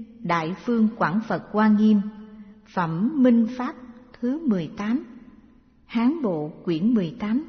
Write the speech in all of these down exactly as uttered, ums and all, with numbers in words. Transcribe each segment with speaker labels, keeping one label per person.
Speaker 1: Đại Phương Quảng Phật Hoa Nghiêm, Phẩm Minh Pháp thứ mười tám, Hán Bộ quyển mười tám.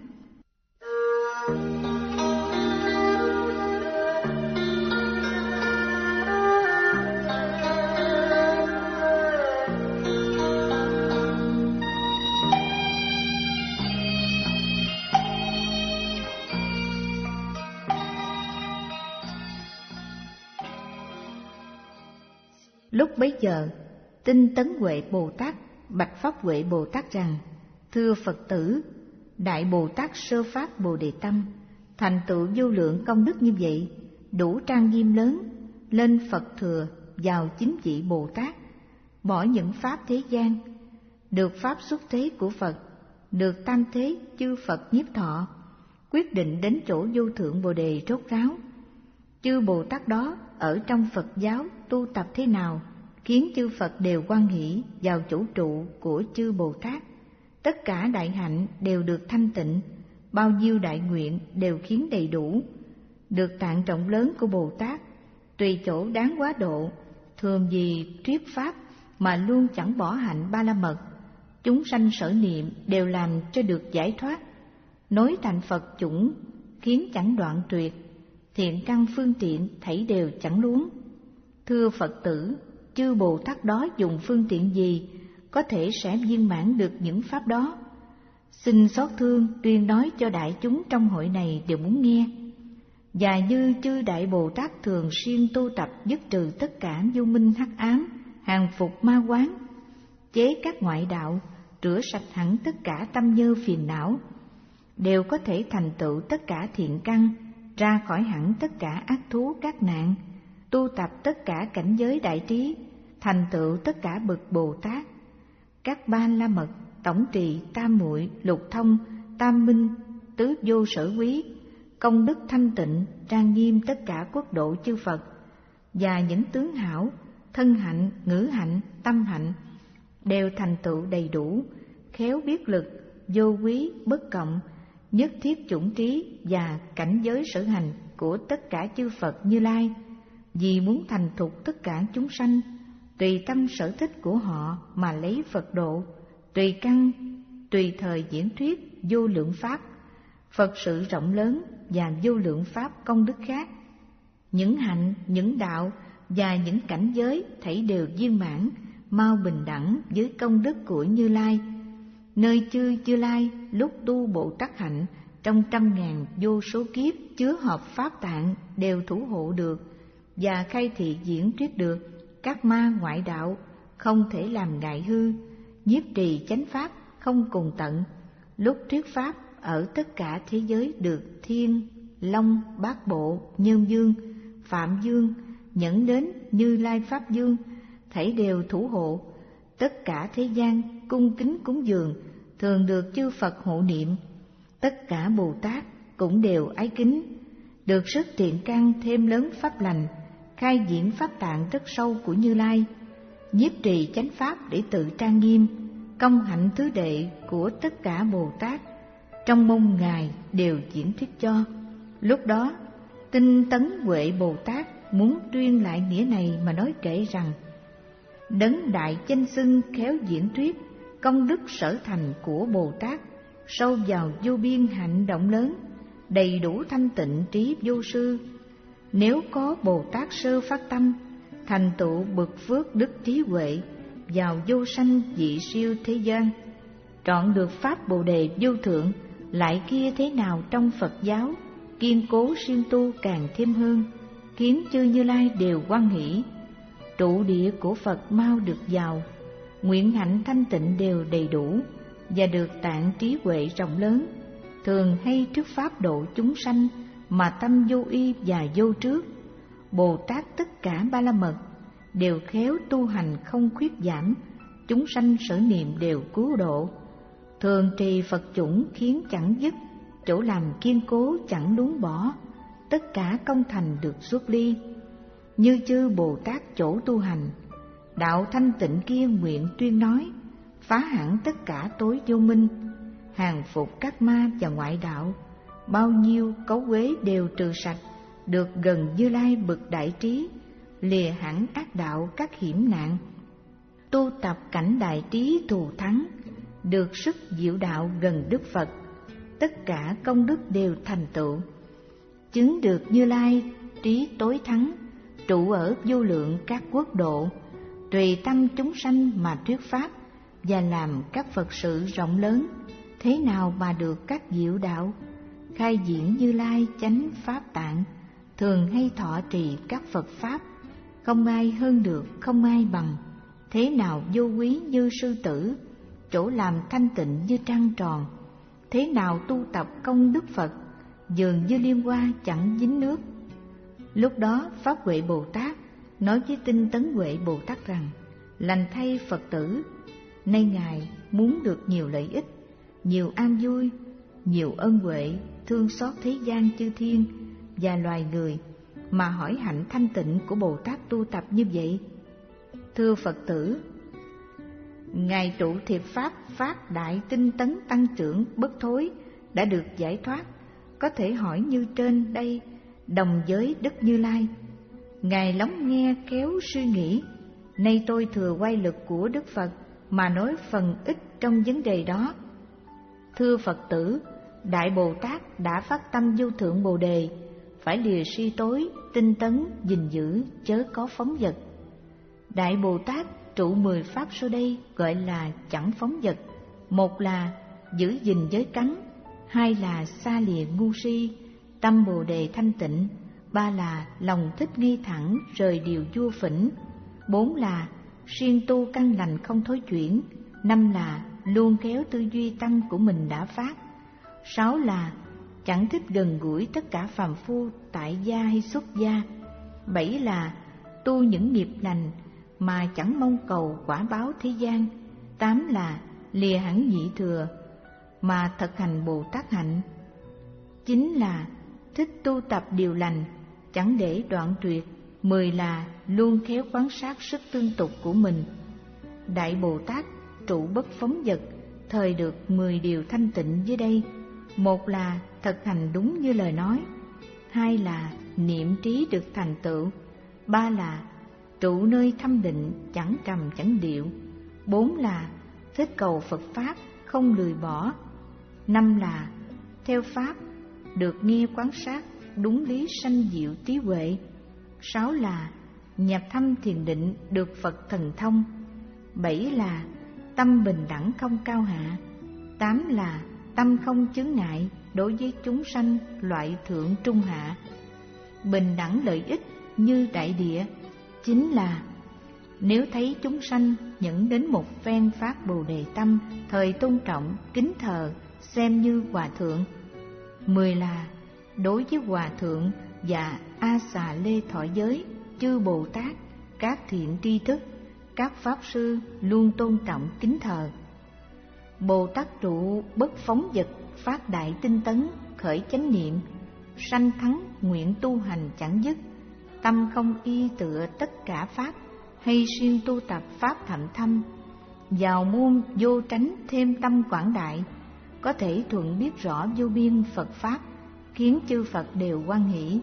Speaker 1: Lúc bấy giờ, Tinh Tấn Huệ Bồ Tát bạch Pháp Huệ Bồ Tát rằng: Thưa Phật tử, Đại Bồ Tát sơ phát Bồ Đề Tâm, thành tựu vô lượng công đức như vậy, đủ trang nghiêm lớn, lên Phật thừa vào chính vị Bồ Tát, bỏ những pháp thế gian, được pháp xuất thế của Phật, được tam thế chư Phật nhiếp thọ, quyết định đến chỗ vô thượng Bồ Đề rốt ráo. Chư Bồ Tát đó ở trong Phật giáo tu tập thế nào khiến chư Phật đều hoan hỷ vào chủ trụ của chư Bồ Tát. Tất cả đại hạnh đều được thanh tịnh, bao nhiêu đại nguyện đều khiến đầy đủ. Được tạng trọng lớn của Bồ Tát, tùy chỗ đáng quá độ, thường vì thuyết pháp mà luôn chẳng bỏ hạnh ba la mật. Chúng sanh sở niệm đều làm cho được giải thoát, nối thành Phật chủng khiến chẳng đoạn tuyệt. Thiện căn phương tiện thảy đều chẳng luống. Thưa Phật tử, chư Bồ Tát đó dùng phương tiện gì có thể sẽ viên mãn được những pháp đó? Xin xót thương tuyên nói cho đại chúng trong hội này đều muốn nghe. Và như chư Đại Bồ Tát thường xuyên tu tập dứt trừ tất cả vô minh hắc ám, hàng phục ma quán, chế các ngoại đạo, rửa sạch hẳn tất cả tâm nhơ phiền não, đều có thể thành tựu tất cả thiện căn, ra khỏi hẳn tất cả ác thú các nạn, tu tập tất cả cảnh giới đại trí, thành tựu tất cả bậc Bồ Tát. Các ba la mật, tổng trì, tam muội, lục thông, tam minh, tứ vô sở quý, công đức thanh tịnh, trang nghiêm tất cả quốc độ chư Phật, và những tướng hảo, thân hạnh, ngữ hạnh, tâm hạnh, đều thành tựu đầy đủ, khéo biết lực, vô quý, bất cộng, nhất thiết chủng trí và cảnh giới sở hành của tất cả chư Phật Như Lai, vì muốn thành thục tất cả chúng sanh, tùy tâm sở thích của họ mà lấy Phật độ, tùy căn, tùy thời diễn thuyết vô lượng pháp, Phật sự rộng lớn và vô lượng pháp công đức khác. Những hạnh, những đạo và những cảnh giới thảy đều viên mãn, mau bình đẳng với công đức của Như Lai. Nơi chư Như Lai lúc tu Bồ Tát hạnh trong trăm ngàn vô số kiếp chứa hợp pháp tạng đều thủ hộ được và khai thị diễn thuyết được các ma ngoại đạo không thể làm ngại hư, nhiếp trì chánh pháp không cùng tận. Lúc thuyết pháp ở tất cả thế giới được Thiên, Long, Bát Bộ, Nhân Dương, Phạm Dương nhẫn đến Như Lai Pháp Dương, thảy đều thủ hộ. Tất cả thế gian cung kính cúng dường, thường được chư Phật hộ niệm. Tất cả Bồ Tát cũng đều ái kính, được sức thiện căn thêm lớn pháp lành, khai diễn pháp tạng rất sâu của Như Lai, nhiếp trì chánh pháp để tự trang nghiêm, công hạnh thứ đệ của tất cả Bồ Tát, trong mong Ngài đều diễn thuyết cho. Lúc đó, Tinh Tấn Huệ Bồ Tát muốn tuyên lại nghĩa này mà nói kể rằng: Đấng đại danh xưng khéo diễn thuyết công đức sở thành của Bồ Tát, sâu vào vô biên hạnh động lớn, đầy đủ thanh tịnh trí vô sư. Nếu có Bồ Tát sơ phát tâm, thành tựu bậc phước đức trí huệ, vào vô sanh dị siêu thế gian, trọn được pháp Bồ Đề vô thượng, lại kia thế nào trong Phật giáo, kiên cố siêng tu càng thêm hơn, khiến chư Như Lai đều hoan hỷ. Trụ địa của Phật mau được vào, nguyện hạnh thanh tịnh đều đầy đủ, và được tạng trí huệ rộng lớn, thường hay trước pháp độ chúng sanh mà tâm vô y và vô trước. Bồ Tát tất cả ba la mật đều khéo tu hành không khuyết giảm, chúng sanh sở niệm đều cứu độ. Thường trì Phật chủng khiến chẳng dứt, chỗ làm kiên cố chẳng luống bỏ, tất cả công thành được xuất ly. Như chư Bồ Tát chỗ tu hành, đạo thanh tịnh kia nguyện tuyên nói, phá hẳn tất cả tối vô minh, hàng phục các ma và ngoại đạo, bao nhiêu cấu uế đều trừ sạch, được gần Như Lai bậc đại trí, lìa hẳn ác đạo các hiểm nạn. Tu tập cảnh đại trí thù thắng, được sức diệu đạo gần Đức Phật, tất cả công đức đều thành tựu. Chứng được Như Lai trí tối thắng, trụ ở vô lượng các quốc độ, tùy tâm chúng sanh mà thuyết pháp, và làm các Phật sự rộng lớn. Thế nào mà được các diệu đạo? Khai diễn Như Lai chánh pháp tạng, thường hay thọ trì các Phật pháp, không ai hơn được, không ai bằng. Thế nào vô quý như sư tử, chỗ làm thanh tịnh như trăng tròn. Thế nào tu tập công đức Phật, dường như liên hoa chẳng dính nước. Lúc đó Pháp Huệ Bồ Tát nói với Tinh Tấn Huệ Bồ Tát rằng: lành thay Phật tử, nay Ngài muốn được nhiều lợi ích, nhiều an vui, nhiều ân huệ, thương xót thế gian chư thiên và loài người, mà hỏi hạnh thanh tịnh của Bồ Tát tu tập như vậy. Thưa Phật tử, Ngài trụ thiệt pháp phát đại tinh tấn tăng trưởng bất thối đã được giải thoát, có thể hỏi như trên đây đồng với Đức Như Lai. Ngài lắng nghe khéo suy nghĩ, nay tôi thừa oai lực của Đức Phật mà nói phần ít trong vấn đề đó. Thưa Phật tử, Đại Bồ Tát đã phát tâm vô thượng Bồ Đề, phải lìa si tối, tinh tấn, gìn giữ, chớ có phóng dật. Đại Bồ Tát trụ mười pháp sau đây gọi là chẳng phóng dật. Một là giữ gìn giới cấm, hai là xa lìa ngu si, tâm Bồ Đề thanh tịnh, ba là lòng thích nghi thẳng, rời điều vua phỉnh, bốn là siêng tu căn lành không thối chuyển, năm là luôn khéo tư duy tăng của mình đã phát, sáu là chẳng thích gần gũi tất cả phàm phu tại gia hay xuất gia, bảy là tu những nghiệp lành mà chẳng mong cầu quả báo thế gian, tám là lìa hẳn nhị thừa mà thực hành Bồ Tát hạnh, chín là thích tu tập điều lành chẳng để đoạn tuyệt, mười là luôn khéo quan sát sức tương tục của mình. Đại Bồ Tát trụ bất phóng dật, thời được mười điều thanh tịnh dưới đây. Một là thực hành đúng như lời nói, hai là niệm trí được thành tựu, ba là trụ nơi thâm định chẳng trầm chẳng điệu, bốn là thích cầu Phật Pháp không lười bỏ, năm là theo Pháp được nghe quán sát đúng lý sanh diệu trí huệ, sáu là nhập thâm thiền định được Phật thần thông, bảy là tâm bình đẳng không cao hạ, tám là tâm không chướng ngại đối với chúng sanh loại thượng trung hạ, bình đẳng lợi ích như đại địa, chính là nếu thấy chúng sanh nhẫn đến một phen phát Bồ Đề tâm, thời tôn trọng kính thờ xem như hòa thượng. Mười là đối với hòa thượng và A Xà Lê Thọ Giới, chư Bồ Tát, các thiện tri thức, các pháp sư luôn tôn trọng kính thờ. Bồ Tát trụ bất phóng dật, phát đại tinh tấn, khởi chánh niệm, sanh thắng nguyện tu hành chẳng dứt, tâm không y tựa tất cả pháp, hay siêng tu tập pháp thậm thâm, vào môn vô tránh thêm tâm quảng đại, có thể thuận biết rõ vô biên Phật pháp, khiến chư Phật đều hoan hỷ.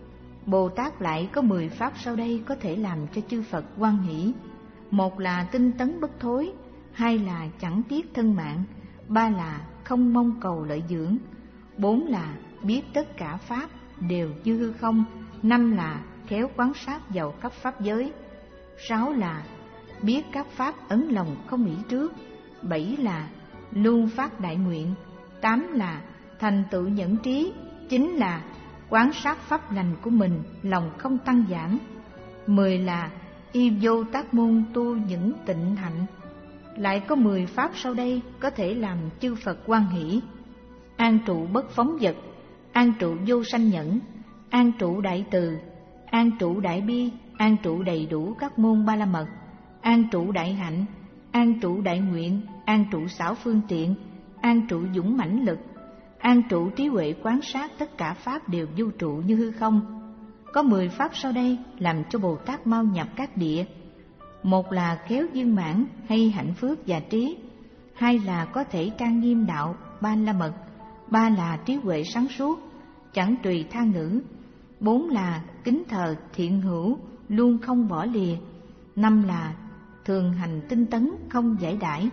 Speaker 1: Bồ Tát lại có mười pháp sau đây có thể làm cho chư Phật hoan hỷ. Một là tinh tấn bất thối, hai là chẳng tiếc thân mạng, ba là không mong cầu lợi dưỡng, bốn là biết tất cả pháp đều như hư không, năm là khéo quán sát vào khắp pháp giới, sáu là biết các pháp ấn lòng không nghĩ trước, bảy là luôn phát đại nguyện, tám là thành tựu nhẫn trí, chín là quán sát pháp lành của mình lòng không tăng giảm, mười là y vô tác môn tu những tịnh hạnh. Lại có mười pháp sau đây có thể làm chư Phật hoan hỷ: an trụ bất phóng dật, an trụ vô sanh nhẫn, an trụ đại từ, an trụ đại bi, an trụ đầy đủ các môn ba la mật, an trụ đại hạnh, an trụ đại nguyện, an trụ xảo phương tiện, an trụ dũng mãnh lực, an trụ trí huệ quán sát tất cả pháp đều vô trụ như hư không. Có mười pháp sau đây làm cho Bồ Tát mau nhập các địa. Một là khéo viên mãn hay hạnh phước và trí, hai là có thể trang nghiêm đạo ba la mật, ba là trí huệ sáng suốt, chẳng tùy tha ngữ, bốn là kính thờ thiện hữu, luôn không bỏ lìa. Năm là thường hành tinh tấn không giải đãi.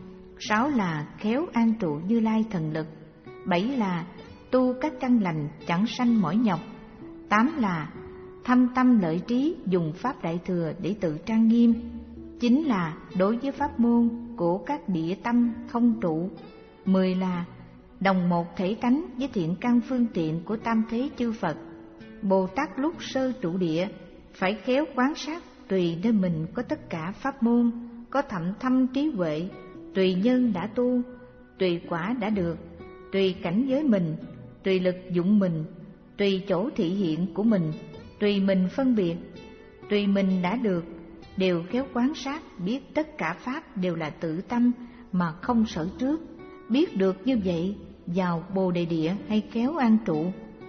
Speaker 1: Sáu là khéo an trụ Như Lai thần lực. Bảy là tu các căn lành chẳng sanh mỏi nhọc. Tám là thâm tâm lợi trí dùng pháp đại thừa để tự trang nghiêm. Chín là đối với pháp môn của các địa tâm không trụ. Mười là đồng một thể tánh với thiện căn phương tiện của tam thế chư Phật. Bồ Tát lúc sơ trụ địa phải khéo quán sát tùy nơi mình có tất cả pháp môn, có thậm thâm trí huệ, tùy nhân đã tu, tùy quả đã được, tùy cảnh giới mình, tùy lực dụng mình, tùy chỗ thị hiện của mình, tùy mình phân biệt, tùy mình đã được, đều khéo quán sát, biết tất cả pháp đều là tự tâm mà không sở trước. Biết được như vậy, vào Bồ Đề Địa hay khéo an trụ.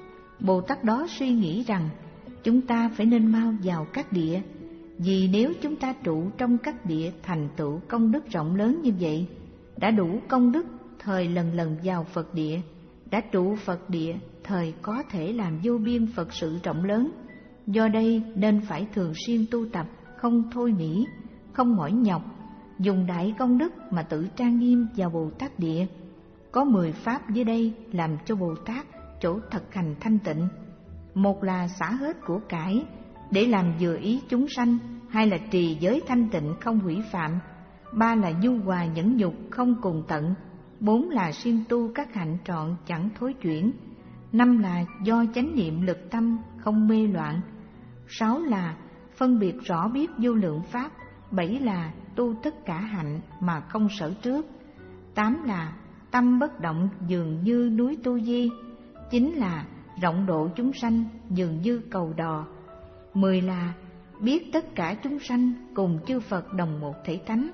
Speaker 1: Bồ Tát đó suy nghĩ rằng chúng ta phải nên mau vào các địa, vì nếu chúng ta trụ trong các địa thành tựu công đức rộng lớn như vậy, đã đủ công đức thời lần lần vào Phật địa, đã trụ Phật địa thời có thể làm vô biên Phật sự rộng lớn. Do đây nên phải thường xuyên tu tập, không thôi nghỉ, không mỏi nhọc, dùng đại công đức mà tự trang nghiêm vào Bồ Tát địa. Có mười pháp dưới đây làm cho Bồ Tát chỗ thực hành thanh tịnh. Một là xả hết của cải để làm vừa ý chúng sanh. Hai là trì giới thanh tịnh không hủy phạm. Ba là nhu hòa nhẫn nhục không cùng tận. Bốn là siêng tu các hạnh trọn chẳng thối chuyển. Năm là do chánh niệm lực tâm không mê loạn. Sáu là phân biệt rõ biết vô lượng pháp. Bảy là tu tất cả hạnh mà không sở trước. Tám là tâm bất động dường như núi Tu Di. Chín là rộng độ chúng sanh dường như cầu đò. Mười là biết tất cả chúng sanh cùng chư Phật đồng một thể tánh.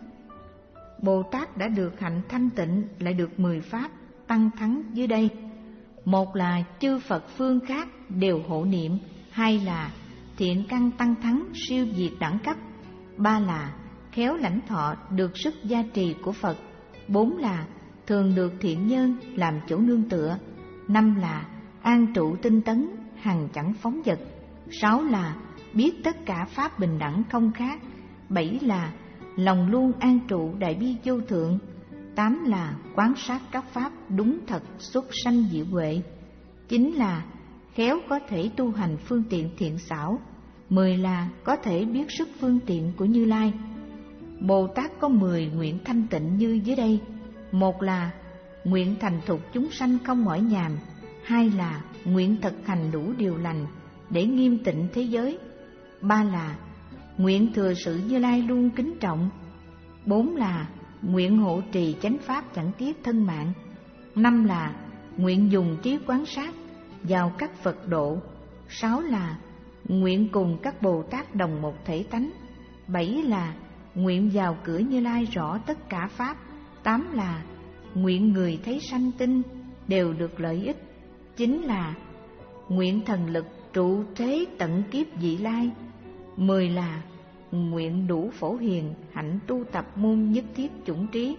Speaker 1: Bồ Tát đã được hạnh thanh tịnh lại được mười pháp tăng thắng dưới đây. Một là chư Phật phương khác đều hộ niệm. Hai là thiện căn tăng thắng siêu việt đẳng cấp. Ba là khéo lãnh thọ được sức gia trì của Phật. Bốn là thường được thiện nhân làm chỗ nương tựa. Năm là an trụ tinh tấn hằng chẳng phóng dật. Sáu là biết tất cả pháp bình đẳng không khác. Bảy là lòng luôn an trụ đại bi vô thượng. Tám là quán sát các pháp đúng thật xuất sanh diệu huệ. Chín là khéo có thể tu hành phương tiện thiện xảo. Mười là có thể biết sức phương tiện của Như Lai. Bồ Tát có mười nguyện thanh tịnh như dưới đây. Một là nguyện thành thục chúng sanh không mỏi nhàm. Hai là nguyện thực hành đủ điều lành để nghiêm tịnh thế giới. Ba là nguyện thừa sự Như Lai luôn kính trọng. Bốn là nguyện hộ trì chánh pháp chẳng tiếc thân mạng. Năm là nguyện dùng trí quán sát vào các Phật độ. Sáu là nguyện cùng các Bồ Tát đồng một thể tánh. Bảy là nguyện vào cửa Như Lai rõ tất cả pháp. Tám là nguyện người thấy sanh tinh đều được lợi ích. Chín là nguyện thần lực trụ thế tận kiếp vị lai. Mười là nguyện đủ phổ hiền hạnh tu tập môn nhất thiết chủng trí.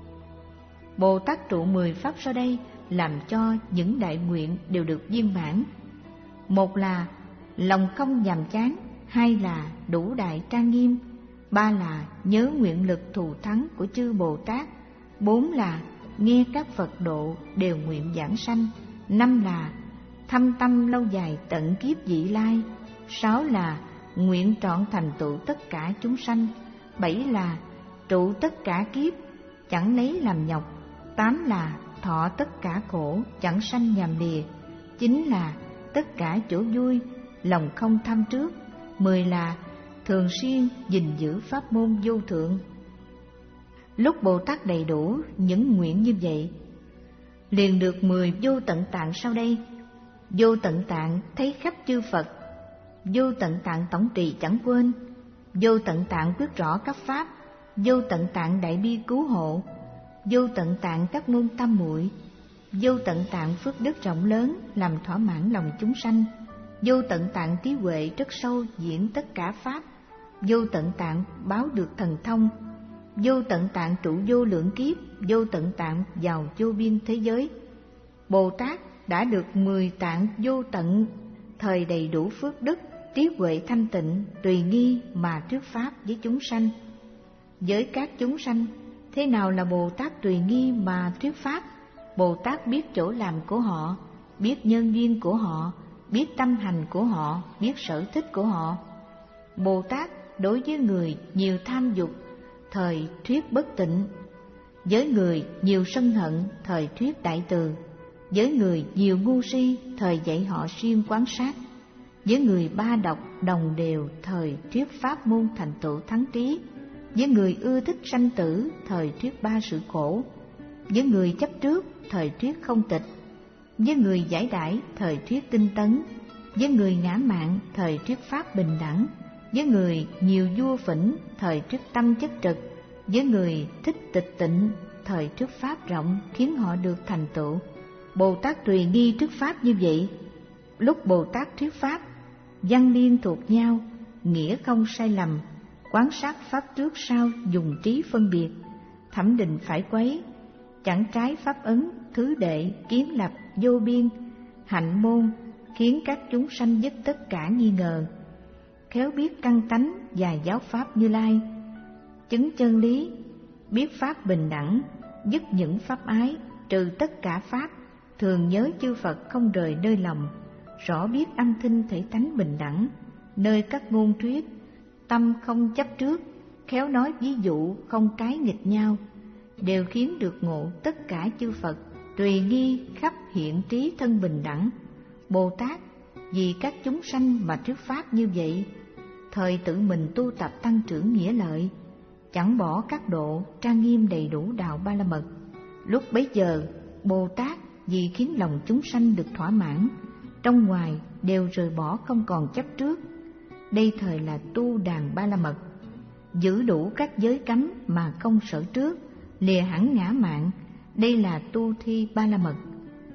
Speaker 1: Bồ Tát trụ mười pháp sau đây làm cho những đại nguyện đều được viên mãn. Một là lòng không nhàm chán. Hai là đủ đại trang nghiêm. Ba là nhớ nguyện lực thù thắng của chư Bồ Tát. Bốn là nghe các Phật độ đều nguyện giảng sanh. Năm là thâm tâm lâu dài tận kiếp vị lai. Sáu là nguyện trọn thành tựu tất cả chúng sanh. Bảy là trụ tất cả kiếp chẳng lấy làm nhọc. Tám là thọ tất cả khổ chẳng sanh nhàm lìa. Chín là tất cả chỗ vui lòng không tham trước. Mười là thường xuyên gìn giữ pháp môn vô thượng. Lúc Bồ Tát đầy đủ những nguyện như vậy, liền được mười vô tận tạng sau đây. Vô tận tạng thấy khắp chư Phật. Vô tận tạng tổng trì chẳng quên. Vô tận tạng quyết rõ các pháp. Vô tận tạng đại bi cứu hộ. Vô tận tạng các môn tam muội. Vô tận tạng phước đức rộng lớn làm thỏa mãn lòng chúng sanh. Vô tận tạng trí huệ rất sâu diễn tất cả pháp. Vô tận tạng báo được thần thông. Vô tận tạng trụ vô lượng kiếp. Vô tận tạng vào vô biên thế giới. Bồ Tát đã được mười tạng vô tận thời đầy đủ phước đức trí huệ thanh tịnh tùy nghi mà thuyết pháp với chúng sanh. Với các chúng sanh, thế nào là Bồ Tát tùy nghi mà thuyết pháp? Bồ Tát biết chỗ làm của họ, biết nhân duyên của họ, biết tâm hành của họ, biết sở thích của họ. Bồ Tát đối với người nhiều tham dục, thời thuyết bất tịnh; với người nhiều sân hận, thời thuyết đại từ; với người nhiều ngu si, thời dạy họ siêng quán sát; với người ba độc đồng đều, thời thuyết pháp môn thành tựu thắng trí; với người ưa thích sanh tử, thời thuyết ba sự khổ; với người chấp trước, thời thuyết không tịch; với người giải đãi, thời thuyết tinh tấn; với người ngã mạn, thời thuyết pháp bình đẳng; với người nhiều vua phỉnh, thời thuyết tâm chất trực; với người thích tịch tịnh, thời thuyết pháp rộng, khiến họ được thành tựu. Bồ Tát tùy nghi thuyết pháp như vậy. Lúc Bồ Tát thuyết pháp, văn liên thuộc nhau, nghĩa không sai lầm, quán sát pháp trước sau, dùng trí phân biệt, thẩm định phải quấy, chẳng trái pháp ấn, thứ đệ, kiến lập, vô biên, hạnh môn, khiến các chúng sanh dứt tất cả nghi ngờ, khéo biết căn tánh và giáo pháp Như Lai, chứng chân lý, biết pháp bình đẳng, dứt những pháp ái, trừ tất cả pháp, thường nhớ chư Phật không rời nơi lòng, rõ biết âm thanh thể tánh bình đẳng, nơi các ngôn thuyết, tâm không chấp trước, khéo nói ví dụ không trái nghịch nhau, đều khiến được ngộ tất cả chư Phật, tùy nghi khắp hiện trí thân bình đẳng. Bồ Tát vì các chúng sanh mà thuyết pháp như vậy, thời tự mình tu tập tăng trưởng nghĩa lợi, chẳng bỏ các độ, trang nghiêm đầy đủ đạo Ba La Mật. Lúc bấy giờ, Bồ Tát vì khiến lòng chúng sanh được thỏa mãn, trong ngoài đều rời bỏ không còn chấp trước. Đây thời là tu đàn Ba La Mật, giữ đủ các giới cấm mà không sở trước, lìa hẳn ngã mạn. Đây là tu thi Ba La Mật,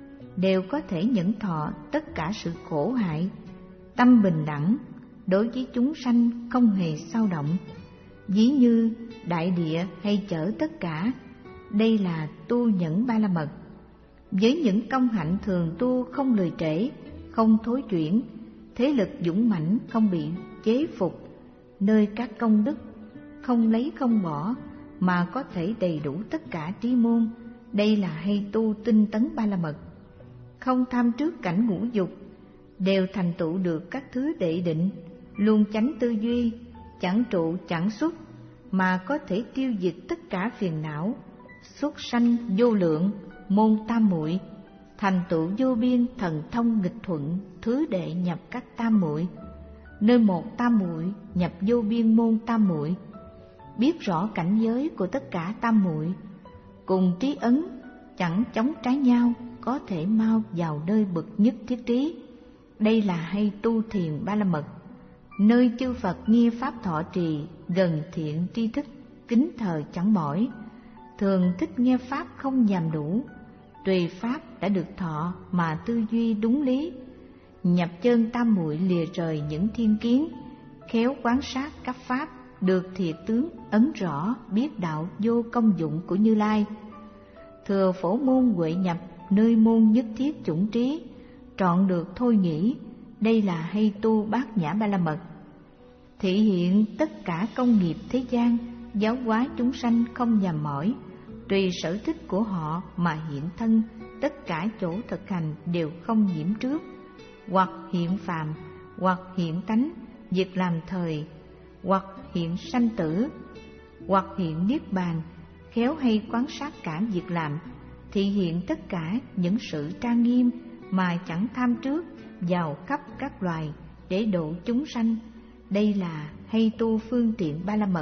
Speaker 1: đều có thể nhẫn thọ tất cả sự khổ hại, tâm bình đẳng, đối với chúng sanh không hề xao động, ví như đại địa hay chở tất cả. Đây là tu nhẫn Ba La Mật. Với những công hạnh thường tu không lười trễ, không thối chuyển, thế lực dũng mãnh không bị chế phục, nơi các công đức không lấy không bỏ mà có thể đầy đủ tất cả trí môn. Đây là hay tu tinh tấn Ba La Mật, không tham trước cảnh ngũ dục, đều thành tựu được các thứ đệ định, luôn chánh tư duy, chẳng trụ chẳng xuất, mà có thể tiêu diệt tất cả phiền não, xuất sanh vô lượng, môn tam muội, thành tựu vô biên thần thông nghịch thuận, thứ đệ nhập các tam muội, nơi một tam muội nhập vô biên môn tam muội, biết rõ cảnh giới của tất cả tam muội, cùng trí ấn chẳng chống trái nhau, có thể mau vào nơi bậc nhất thiết trí. Đây là hay tu thiền Ba La Mật, nơi chư Phật nghe pháp thọ trì, gần thiện tri thức, kính thờ chẳng mỏi, thường thích nghe pháp không nhàm đủ, tùy pháp đã được thọ mà tư duy đúng lý, nhập chân tam muội lìa rời những thiên kiến, khéo quán sát các pháp, được thiệt tướng ấn rõ, biết đạo vô công dụng của Như Lai, thừa phổ môn huệ nhập, nơi môn nhất thiết chủng trí, trọn được thôi nghĩ. Đây là hay tu Bát Nhã Ba La Mật, thị hiện tất cả công nghiệp thế gian, giáo hóa chúng sanh không nhàm mỏi, tùy sở thích của họ mà hiện thân, tất cả chỗ thực hành đều không nhiễm trước, hoặc hiện phàm, hoặc hiện tánh, việc làm thời, hoặc hiện sanh tử, hoặc hiện niết bàn, khéo hay quán sát cả việc làm, thị hiện tất cả những sự trang nghiêm mà chẳng tham trước, vào khắp các loài để độ chúng sanh. Đây là hay tu phương tiện Ba La Mật,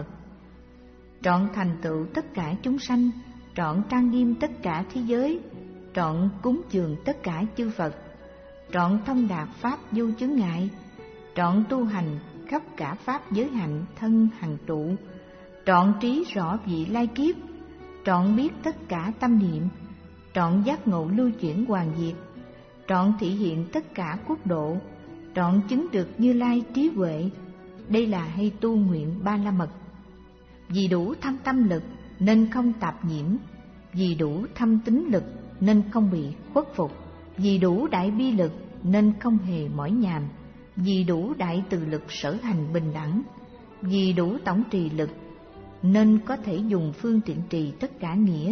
Speaker 1: trọn thành tựu tất cả chúng sanh, trọn trang nghiêm tất cả thế giới, trọn cúng dường tất cả chư Phật, trọn thông đạt pháp vô chướng ngại, trọn tu hành khắp cả pháp giới hạnh thân hằng trụ, trọn trí rõ vị lai kiếp, trọn biết tất cả tâm niệm, trọn giác ngộ lưu chuyển hoàn diệt, trọn thị hiện tất cả quốc độ, trọn chứng được Như Lai trí huệ. Đây là hay tu nguyện Ba La Mật. Vì đủ thâm tâm lực nên không tạp nhiễm, vì đủ thâm tín lực nên không bị khuất phục, vì đủ đại bi lực nên không hề mỏi nhàm, vì đủ đại từ lực sở hành bình đẳng, vì đủ tổng trì lực nên có thể dùng phương tiện trì tất cả nghĩa,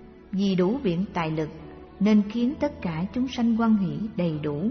Speaker 1: vì đủ biện tài lực nên khiến tất cả chúng sanh hoan hỷ đầy đủ,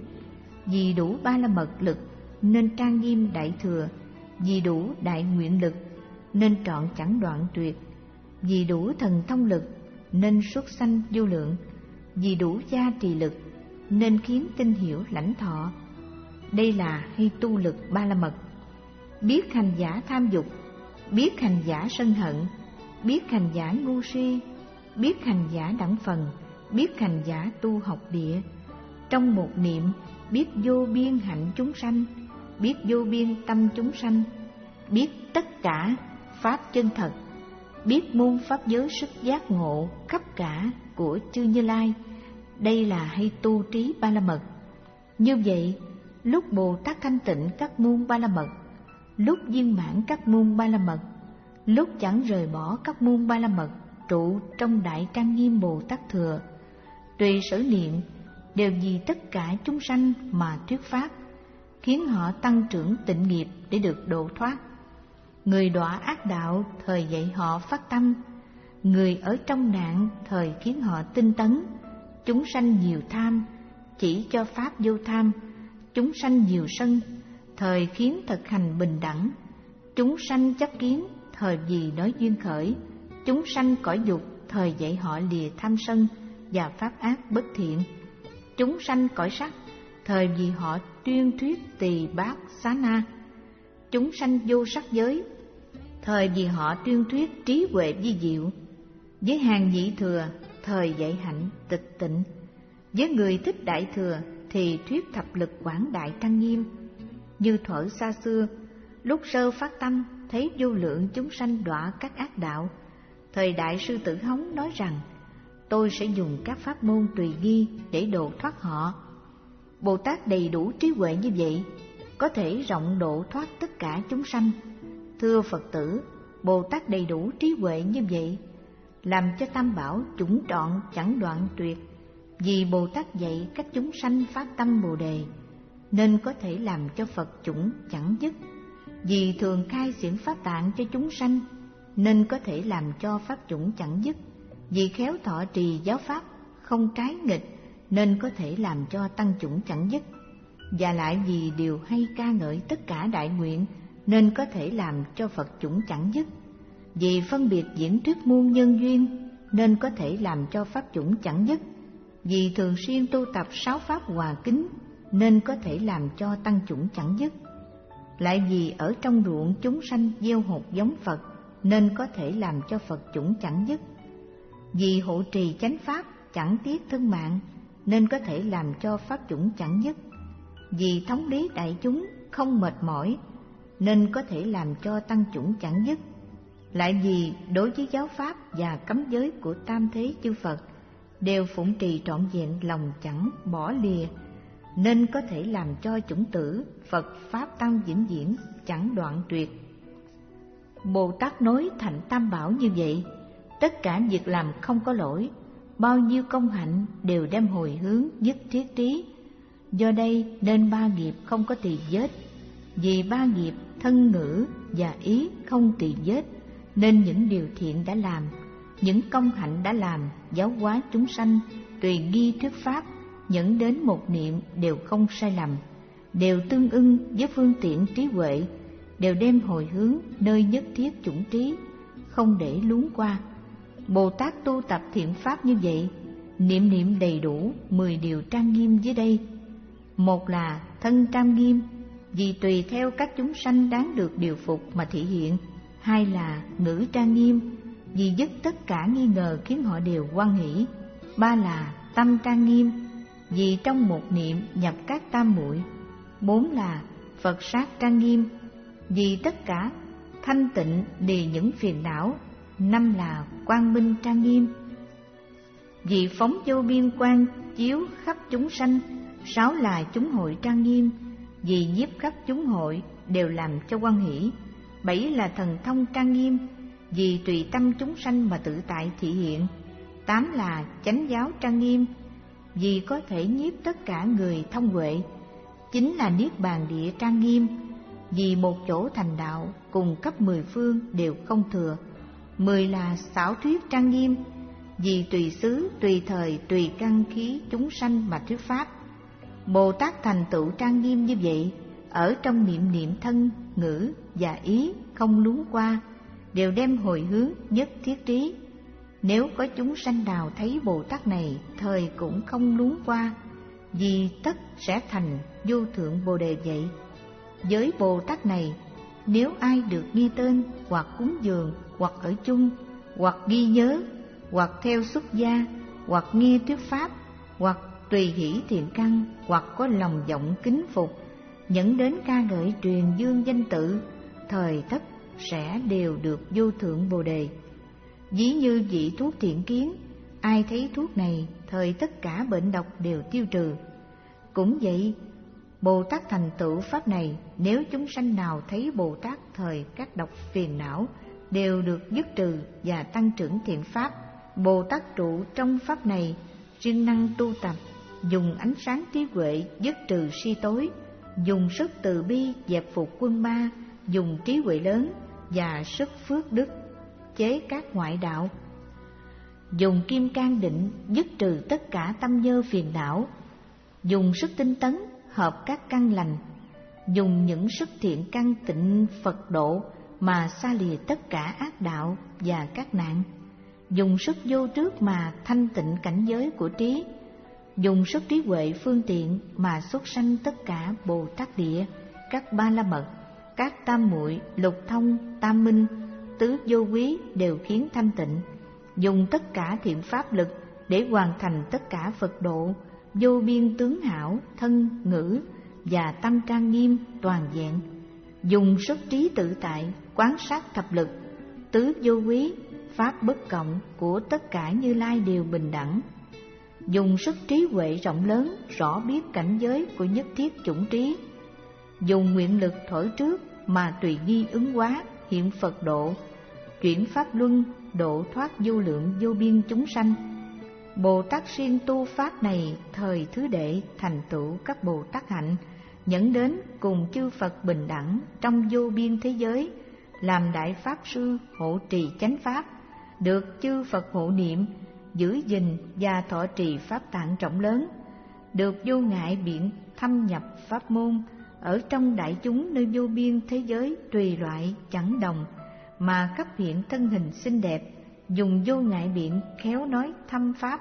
Speaker 1: vì đủ ba la mật lực nên trang nghiêm đại thừa, vì đủ đại nguyện lực nên trọn chẳng đoạn tuyệt, vì đủ thần thông lực nên xuất sanh vô lượng, vì đủ gia trì lực nên khiến tinh hiểu lãnh thọ. Đây là hay tu lực ba la mật. Biết hành giả tham dục, biết hành giả sân hận, biết hành giả ngu si, biết hành giả đẳng phần, biết hành giả tu học địa. Trong một niệm biết vô biên hạnh chúng sanh, biết vô biên tâm chúng sanh, biết tất cả pháp chân thật, biết môn pháp giới sức giác ngộ khắp cả của chư Như Lai. Đây là hay tu trí ba la mật. Như vậy, lúc Bồ Tát thanh tịnh các môn ba la mật, lúc viên mãn các môn ba la mật, lúc chẳng rời bỏ các môn ba la mật, trụ trong đại trang nghiêm Bồ Tát thừa, tùy sở niệm đều vì tất cả chúng sanh mà thuyết pháp, khiến họ tăng trưởng tịnh nghiệp để được độ thoát. Người đọa ác đạo thời dạy họ phát tâm, người ở trong nạn thời khiến họ tinh tấn. Chúng sanh nhiều tham, chỉ cho pháp vô tham. Chúng sanh nhiều sân, thời khiến thực hành bình đẳng. Chúng sanh chấp kiến, thời vì nói duyên khởi. Chúng sanh cõi dục, thời dạy họ lìa tham sân và pháp ác bất thiện. Chúng sanh cõi sắc, thời vì họ tuyên thuyết tỳ bát xá na. Chúng sanh vô sắc giới, thời vì họ tuyên thuyết trí huệ vi diệu. Với hàng nhị thừa, thời dạy hạnh tịch tịnh. Với người thích đại thừa thì thuyết thập lực quảng đại trang nghiêm. Như thuở xa xưa, lúc sơ phát tâm thấy vô lượng chúng sanh đọa các ác đạo, thời đại sư Tử Hống nói rằng: tôi sẽ dùng các pháp môn tùy nghi để độ thoát họ. Bồ Tát đầy đủ trí huệ như vậy, có thể rộng độ thoát tất cả chúng sanh. Thưa Phật tử, Bồ Tát đầy đủ trí huệ như vậy, làm cho tam bảo chủng trọn chẳng đoạn tuyệt. Vì Bồ Tát dạy các chúng sanh phát tâm Bồ đề, nên có thể làm cho Phật chủng chẳng dứt. Vì thường khai xiển pháp tạng cho chúng sanh, nên có thể làm cho pháp chủng chẳng dứt. Vì khéo thọ trì giáo pháp không trái nghịch, nên có thể làm cho tăng chủng chẳng dứt. Và lại vì điều hay ca ngợi tất cả đại nguyện, nên có thể làm cho Phật chủng chẳng dứt. Vì phân biệt diễn thuyết muôn nhân duyên, nên có thể làm cho pháp chủng chẳng dứt. Vì thường xuyên tu tập sáu pháp hòa kính, nên có thể làm cho tăng chủng chẳng dứt. Lại vì ở trong ruộng chúng sanh gieo hột giống Phật, nên có thể làm cho Phật chủng chẳng dứt. Vì hộ trì chánh pháp chẳng tiếc thân mạng, nên có thể làm cho pháp chủng chẳng dứt. Vì thống lý đại chúng không mệt mỏi, nên có thể làm cho tăng chủng chẳng dứt. Lại vì đối với giáo pháp và cấm giới của tam thế chư Phật đều phụng trì trọn vẹn lòng chẳng bỏ lìa, nên có thể làm cho chủng tử Phật pháp tăng vĩnh viễn chẳng đoạn tuyệt. Bồ Tát nói thành tam bảo như vậy, tất cả việc làm không có lỗi, bao nhiêu công hạnh đều đem hồi hướng nhất thiết trí. Do đây nên ba nghiệp không có tỳ vết. Vì ba nghiệp thân ngữ và ý không tỳ vết, nên những điều thiện đã làm, những công hạnh đã làm, giáo hóa chúng sanh, tùy nghi thuyết pháp, dẫn đến một niệm đều không sai lầm, đều tương ưng với phương tiện trí huệ, đều đem hồi hướng nơi nhất thiết chủng trí, không để luống qua. Bồ Tát tu tập thiện pháp như vậy, niệm niệm đầy đủ mười điều trang nghiêm dưới đây. Một là thân trang nghiêm, vì tùy theo các chúng sanh đáng được điều phục mà thị hiện. Hai là ngữ trang nghiêm, vì dứt tất cả nghi ngờ khiến họ đều hoan hỷ. Ba là tâm trang nghiêm, vì trong một niệm nhập các tam muội. Bốn là Phật sát trang nghiêm, vì tất cả thanh tịnh lìa những phiền não. Năm là quang minh trang nghiêm, vì phóng vô biên quang chiếu khắp chúng sanh. Sáu là chúng hội trang nghiêm, vì nhiếp khắp chúng hội đều làm cho hoan hỷ. Bảy là thần thông trang nghiêm, vì tùy tâm chúng sanh mà tự tại thị hiện. Tám là chánh giáo trang nghiêm, vì có thể nhiếp tất cả người thông huệ. chính là Niết Bàn Địa trang nghiêm, vì một chỗ thành đạo cùng cấp mười phương đều không thừa. Mười là xảo thuyết trang nghiêm, vì tùy xứ, tùy thời, tùy căn khí chúng sanh mà thuyết pháp. Bồ Tát thành tựu trang nghiêm như vậy, ở trong niệm niệm thân, ngữ và ý không luống qua, đều đem hồi hướng nhất thiết trí. Nếu có chúng sanh nào thấy Bồ Tát này thời cũng không luống qua, vì tất sẽ thành vô thượng Bồ Đề vậy. Với Bồ Tát này, nếu ai được ghi tên, hoặc cúng dường, hoặc ở chung, hoặc ghi nhớ, hoặc theo xuất gia, hoặc nghe thuyết pháp, hoặc tùy hỷ thiện căn, hoặc có lòng vọng kính phục, nhẫn đến ca ngợi truyền dương danh tự, thời tất sẽ đều được vô thượng Bồ Đề. Ví như vị thuốc thiện kiến, ai thấy thuốc này, thời tất cả bệnh độc đều tiêu trừ. Cũng vậy, Bồ Tát thành tựu pháp này, nếu chúng sanh nào thấy Bồ Tát thời các độc phiền não đều được dứt trừ và tăng trưởng thiện pháp. Bồ Tát trụ trong pháp này, siêng năng tu tập, dùng ánh sáng trí huệ dứt trừ si tối, dùng sức từ bi dẹp phục quân ma, dùng trí huệ lớn và sức phước đức chế các ngoại đạo, dùng kim cang định dứt trừ tất cả tâm nhơ phiền não, dùng sức tinh tấn hợp các căn lành, dùng những sức thiện căn tịnh Phật độ mà xa lìa tất cả ác đạo và các nạn, dùng sức vô trước mà thanh tịnh cảnh giới của trí, dùng sức trí huệ phương tiện mà xuất sanh tất cả Bồ Tát địa, các ba la mật, các tam muội, lục thông, tam minh, tứ vô quý đều khiến thanh tịnh, dùng tất cả thiện pháp lực để hoàn thành tất cả Phật độ, vô biên tướng hảo, thân, ngữ và tâm trang nghiêm toàn vẹn, dùng sức trí tự tại quán sát thập lực, tứ vô quý, pháp bất cộng của tất cả Như Lai đều bình đẳng, dùng sức trí huệ rộng lớn rõ biết cảnh giới của nhất thiết chủng trí, dùng nguyện lực thổi trước mà tùy nghi ứng hóa hiện Phật độ, chuyển pháp luân độ thoát vô lượng vô biên chúng sanh. Bồ Tát siêng tu pháp này thời thứ đệ thành tựu các Bồ Tát hạnh, nhẫn đến cùng chư Phật bình đẳng trong vô biên thế giới, làm đại pháp sư hộ trì chánh pháp, được chư Phật hộ niệm, giữ gìn và thọ trì pháp tạng rộng lớn, được vô ngại biện thâm nhập pháp môn, ở trong đại chúng nơi vô biên thế giới tùy loại chẳng đồng, mà khắp hiện thân hình xinh đẹp, dùng vô ngại biện khéo nói thâm pháp,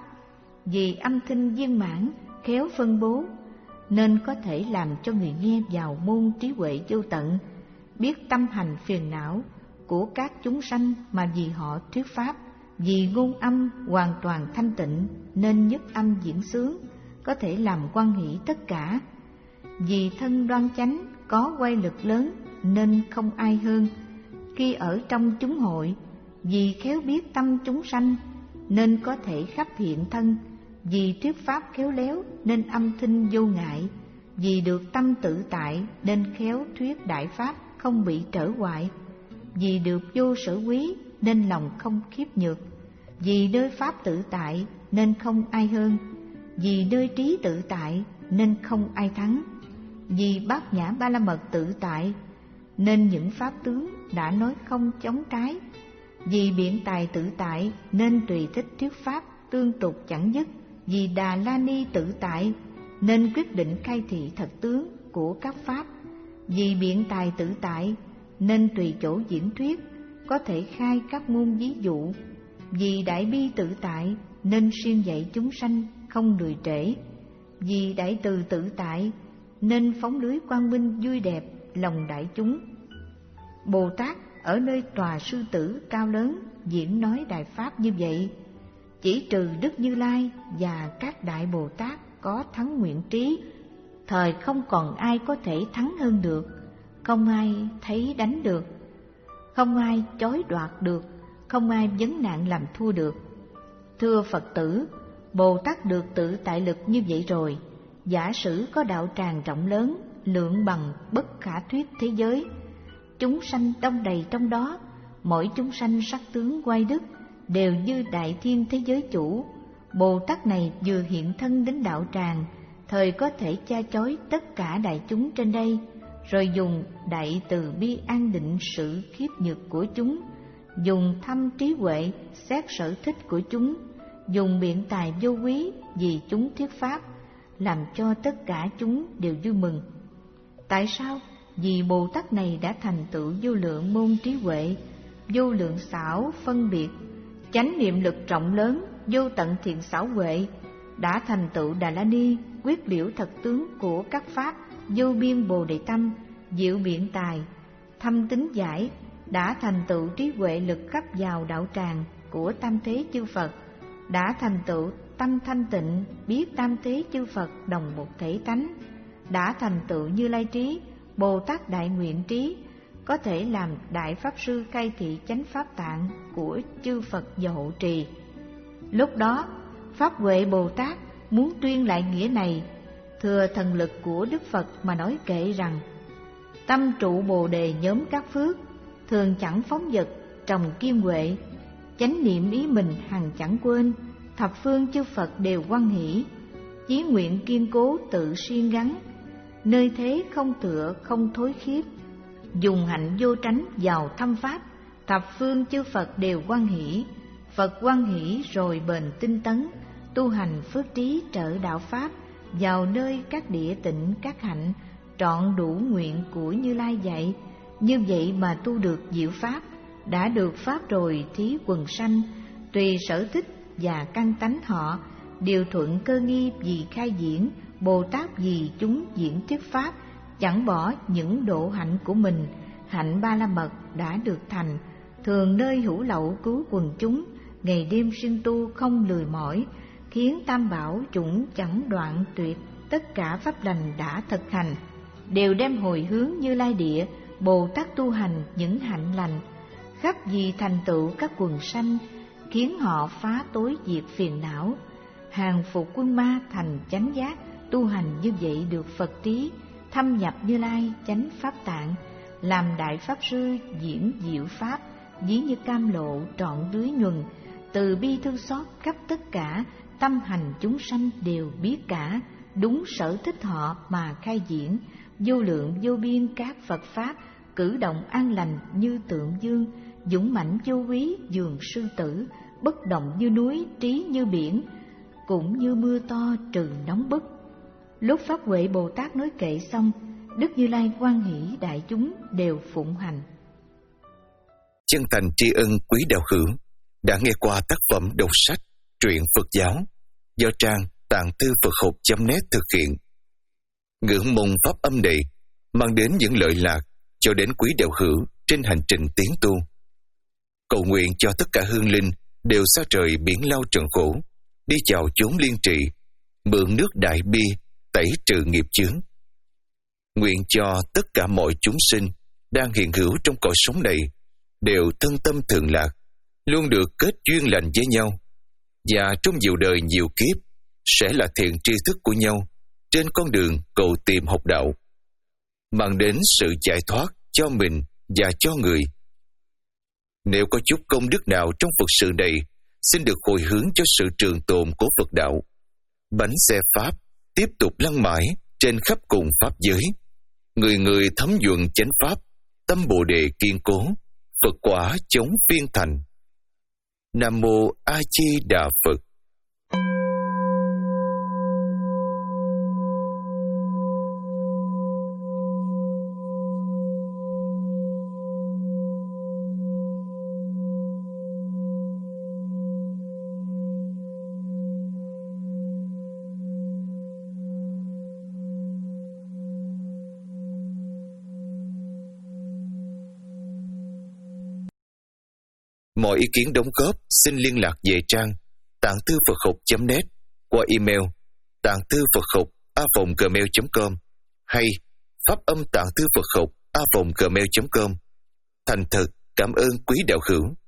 Speaker 1: vì âm thanh viên mãn khéo phân bố, nên có thể làm cho người nghe vào môn trí huệ vô tận, biết tâm hành phiền não của các chúng sanh mà vì họ thuyết pháp, vì ngôn âm hoàn toàn thanh tịnh nên nhất âm diễn sướng, có thể làm hoan hỷ tất cả. Vì thân đoan chánh có oai lực lớn nên không ai hơn. Khi ở trong chúng hội, vì khéo biết tâm chúng sanh nên có thể khắp hiện thân, vì thuyết pháp khéo léo nên âm thanh vô ngại, vì được tâm tự tại nên khéo thuyết đại pháp không bị trở hoại, vì được vô sở quý nên lòng không khiếp nhược, vì nơi pháp tự tại nên không ai hơn, vì nơi trí tự tại nên không ai thắng, vì bát nhã ba la mật tự tại nên những pháp tướng đã nói không chống trái, vì biện tài tự tại nên tùy thích thuyết pháp tương tục chẳng dứt, vì Đà La Ni tự tại nên quyết định khai thị thật tướng của các pháp, vì biện tài tự tại nên tùy chỗ diễn thuyết, có thể khai các môn ví dụ, vì Đại Bi tự tại nên siêng dạy chúng sanh không lười trễ, vì Đại Từ tự tại nên phóng lưới quang minh vui đẹp lòng đại chúng. Bồ Tát ở nơi tòa sư tử cao lớn diễn nói đại pháp như vậy, chỉ trừ Đức Như Lai và các đại Bồ Tát có thắng nguyện trí, thời không còn ai có thể thắng hơn được, không ai thấy đánh được, không ai chối đoạt được, không ai vấn nạn làm thua được. Thưa Phật tử, Bồ Tát được tự tại lực như vậy rồi, giả sử có đạo tràng rộng lớn, lượng bằng bất khả thuyết thế giới, chúng sanh đông đầy trong đó, mỗi chúng sanh sắc tướng oai đức đều như đại thiên thế giới chủ. Bồ Tát này vừa hiện thân đến đạo tràng, thời có thể cha chói tất cả đại chúng trên đây, rồi dùng đại từ bi an định sự khiếp nhược của chúng, dùng thâm trí huệ xét sở thích của chúng, dùng biện tài vô quý vì chúng thuyết pháp, làm cho tất cả chúng đều vui mừng. Tại sao? Vì Bồ Tát này đã thành tựu vô lượng môn trí huệ, vô lượng xảo phân biệt, chánh niệm lực rộng lớn, vô tận thiện xảo huệ, đã thành tựu Đà La Ni, quyết liễu thật tướng của các pháp, vô biên Bồ Đề tâm, diệu biện tài, thâm tín giải, đã thành tựu trí huệ lực khắp vào đạo tràng của tam thế chư Phật, đã thành tựu tâm thanh tịnh, biết tam thế chư Phật đồng một thể tánh, đã thành tựu Như Lai trí, Bồ Tát đại nguyện trí, có thể làm đại pháp sư khai thị chánh pháp tạng của chư Phật và hộ trì. Lúc đó Pháp Huệ Bồ Tát muốn tuyên lại nghĩa này, thừa thần lực của Đức Phật mà nói kệ rằng: tâm trụ Bồ Đề nhóm các phước, thường chẳng phóng dật trồng kim huệ, chánh niệm ý mình hằng chẳng quên, thập phương chư Phật đều hoan hỷ, chí nguyện kiên cố tự siêng gắn, nơi thế không tựa không thối khiếp, dùng hạnh vô tránh vào thâm pháp, thập phương chư Phật đều hoan hỷ, Phật hoan hỷ rồi bền tinh tấn, tu hành phước trí trợ đạo pháp, vào nơi các địa tịnh các hạnh, trọn đủ nguyện của Như Lai dạy. Như vậy mà tu được diệu pháp, đã được pháp rồi thí quần sanh, tùy sở thích và căn tánh họ, điều thuận cơ nghi vì khai diễn, Bồ Tát vì chúng diễn thuyết pháp, chẳng bỏ những độ hạnh của mình, hạnh ba la mật đã được thành, thường nơi hữu lậu cứu quần chúng, ngày đêm siêng tu không lười mỏi, khiến tam bảo chủng chẳng đoạn tuyệt, tất cả pháp lành đã thực hành, đều đem hồi hướng Như Lai địa, Bồ Tát tu hành những hạnh lành, khắp vì thành tựu các quần sanh, khiến họ phá tối diệt phiền não, hàng phục quân ma thành chánh giác, tu hành như vậy được Phật trí, thâm nhập Như Lai chánh pháp tạng, làm đại pháp sư diễn diệu pháp, ví như cam lộ trọn lưới nhuần, từ bi thương xót khắp tất cả, tâm hành chúng sanh đều biết cả, đúng sở thích họ mà khai diễn, vô lượng vô biên các Phật pháp, cử động an lành như tượng dương, dũng mãnh vô quý dường sư tử, bất động như núi trí như biển, cũng như mưa to trừ nóng bức. Lúc Pháp Huệ Bồ Tát nói kệ xong, Đức Như Lai hoan hỷ đại chúng đều phụng hành.
Speaker 2: Chân thành tri ân quý đạo hữu đã nghe qua tác phẩm đọc sách truyện Phật giáo do trang tạng thư Phật học chấm net thực hiện. Ngưỡng mong pháp âm này mang đến những lợi lạc cho đến quý đạo hữu trên hành trình tiến tu. Cầu nguyện cho tất cả hương linh đều xa trời biển lao trần khổ, đi chào chốn liên trị, mượn nước đại bi tẩy trừ nghiệp chướng. Nguyện cho tất cả mọi chúng sinh đang hiện hữu trong cõi sống này đều thân tâm thường lạc, luôn được kết duyên lành với nhau, và trong nhiều đời nhiều kiếp sẽ là thiện tri thức của nhau trên con đường cầu tìm học đạo, mang đến sự giải thoát cho mình và cho người. Nếu có chút công đức nào trong Phật sự này, xin được hồi hướng cho sự trường tồn của Phật đạo. Bánh xe Pháp tiếp tục lăn mãi trên khắp cùng Pháp giới. Người người thấm nhuận chánh Pháp, tâm Bồ Đề kiên cố, Phật quả chống phiên thành. Nam Mô A Di Đà Phật. Mọi ý kiến đóng góp xin liên lạc về trang tạng thư Phật học chấm net qua email tạng thư Phật học a vòng gmail chấm com hay pháp âm tạng thư Phật học a vòng gmail chấm com. Thành thật cảm ơn quý đạo hữu.